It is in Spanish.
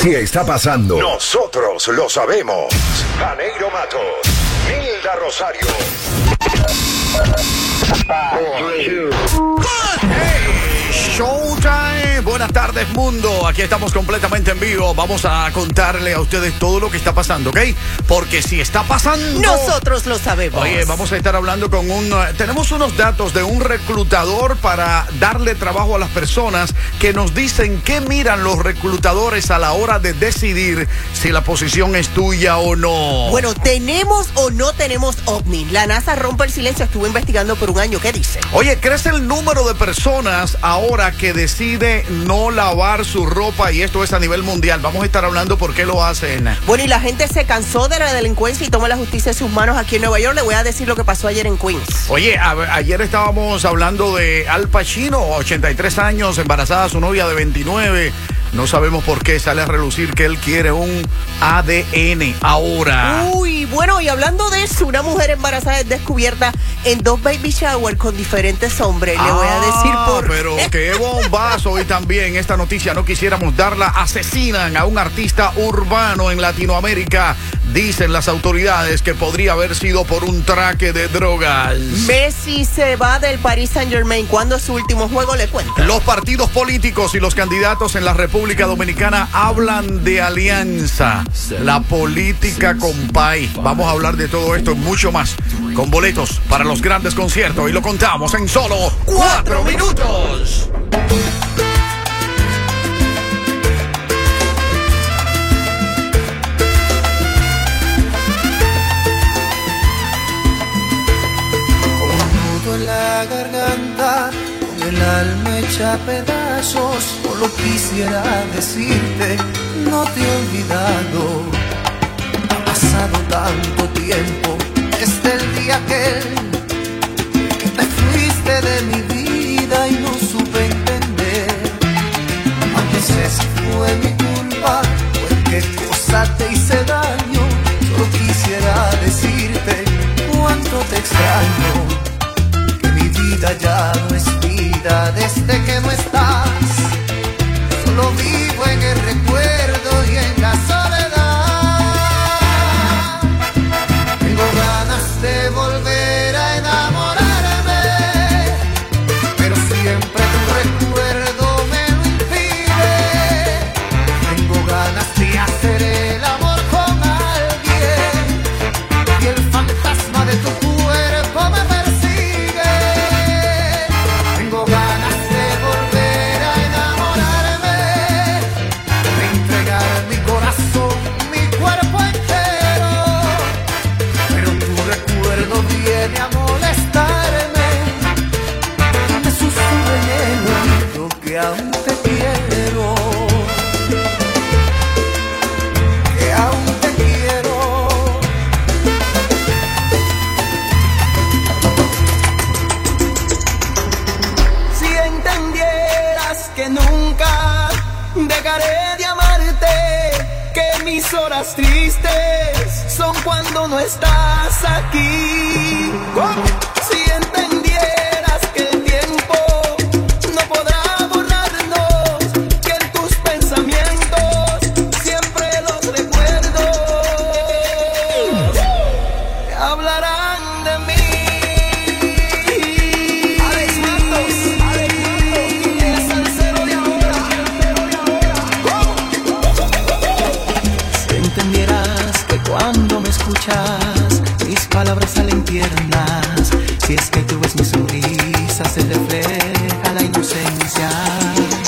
Si está pasando, nosotros lo sabemos. Janeiro Matos, Milda Rosario. Hey, Showtime. Buenas tardes, mundo. Aquí estamos completamente en vivo. Vamos a contarle a ustedes todo lo que está pasando, ¿ok? Porque si está pasando, nosotros lo sabemos. Oye, vamos a estar hablando con tenemos unos datos de un reclutador para darle trabajo a las personas que nos dicen qué miran los reclutadores a la hora de decidir si la posición es tuya o no. Bueno, ¿tenemos o no tenemos OVNI? La NASA rompe el silencio, estuvo investigando por un año. ¿Qué dice? Oye, crece el número de personas ahora que decide no lavar su ropa, y esto es a nivel mundial. Vamos a estar hablando por qué lo hacen. Bueno, y la gente se cansó de la delincuencia y toma la justicia en sus manos aquí en Nueva York. Le voy a decir lo que pasó ayer en Queens. Oye, ayer estábamos hablando de Al Pacino, 83 años, embarazada a su novia de 29. No sabemos por qué sale a relucir que él quiere un ADN ahora. Uy, bueno, y hablando de eso, una mujer embarazada es descubierta en 2 baby shower con diferentes hombres. Le voy a decir por pero qué bombazo. Y también esta noticia no quisiéramos darla. Asesinan a un artista urbano en Latinoamérica. Dicen las autoridades que podría haber sido por un traque de drogas. Messi se va del Paris Saint-Germain. ¿Cuándo es su último juego? Le cuento. Los partidos políticos y los candidatos en la República Dominicana hablan de alianza. La política compay. Vamos a hablar de todo esto y mucho más, con boletos para los grandes conciertos, y lo contamos en solo 4 minutos. En la garganta, con el alma hecha a pedazos, solo quisiera decirte, no te he olvidado. Ha pasado tanto tiempo desde el día que te fuiste de mi vida y no supe entender. Aunque sé si fue mi culpa o en qué cosa te hice daño, solo quisiera decirte cuánto te extraño. Vida ya no es vida desde que no estás. Solo vivo en el recuerdo y en la soledad. Tengo ganas de volver a enamorarme, pero siempre tu recuerdo me lo impide. Tengo ganas de hacer el amor con alguien y el fantasma de tu cuerpo me persigue. Viene a molestarme y me susurra en el oído que aún te quiero, que aún te quiero. Si entendieras que nunca dejaré de amarte, que mis horas tristes son cuando no estás aquí. Si entendieras que el tiempo no podrá borrarnos, que en tus pensamientos siempre los recuerdos te hablarán de mí. Alex Matos, el salsero de ahora. Si entendieras que cuando me escuchas, mis palabras salen tiernas. Si es que tú ves mi sonrisa, se refleja